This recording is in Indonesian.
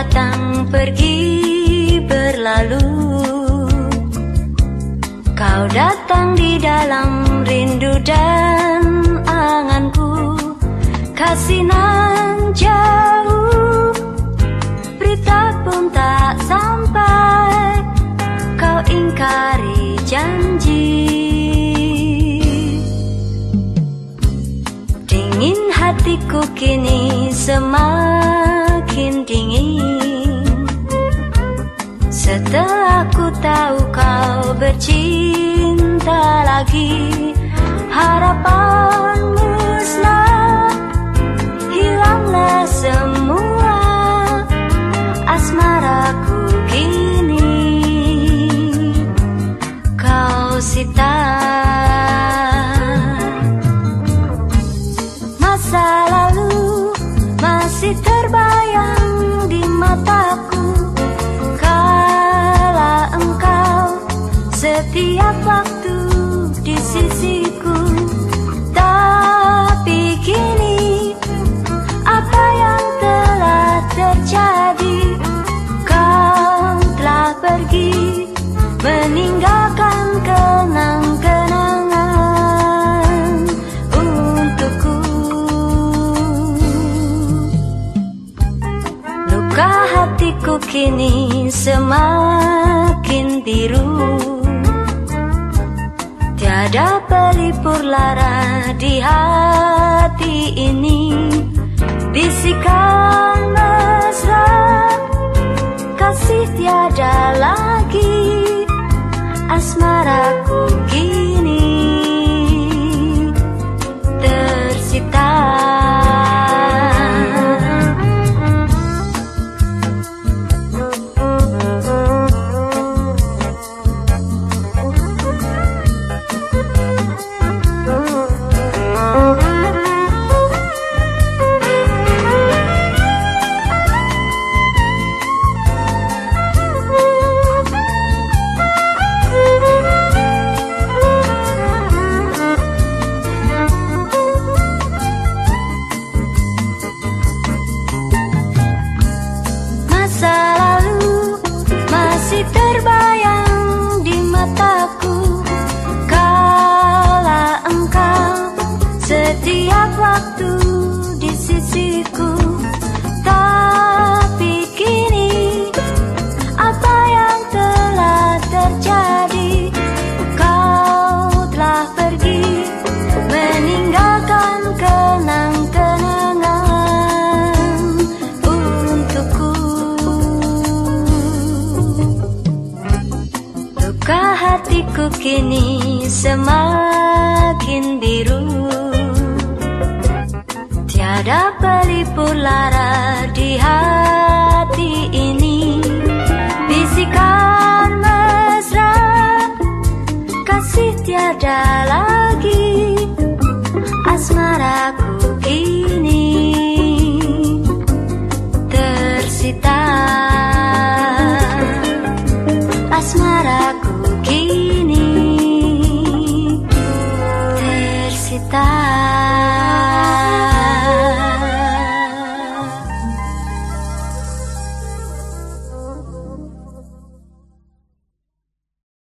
datang pergi berlalu. Kau datang di dalam rindu dan anganku. Kasih nan jauh, berita pun tak sampai. Kau ingkari janji. Dingin hatiku kini semakin dingin, setelah ku tahu kau bercinta lagi. Harapan musnah, hilanglah semua asmaraku kini. Kau sita masa lalu, masih terbayang di mataku. Kala engkau setiap waktu di sisiku. Tapi kini apa yang telah terjadi? Kau telah pergi meninggalkan kenang-kenangan untukku. Luka hatiku kini semakin biru, tiada pelipur lara di hati ini. Bisikan mesra, kasih tiada lagi. Asmaraku kini tersita. Terbayang di mataku. Kala engkau setiap waktu di sisiku. Tapi kini apa yang telah terjadi? Kau telah pergi meninggalkan kenang-kenangan untukku. Luka hatiku kini semakin biru, tiada pelipur lara di hati ini. Bisikan mesra, kasih tiada lagi. Asmaraku kini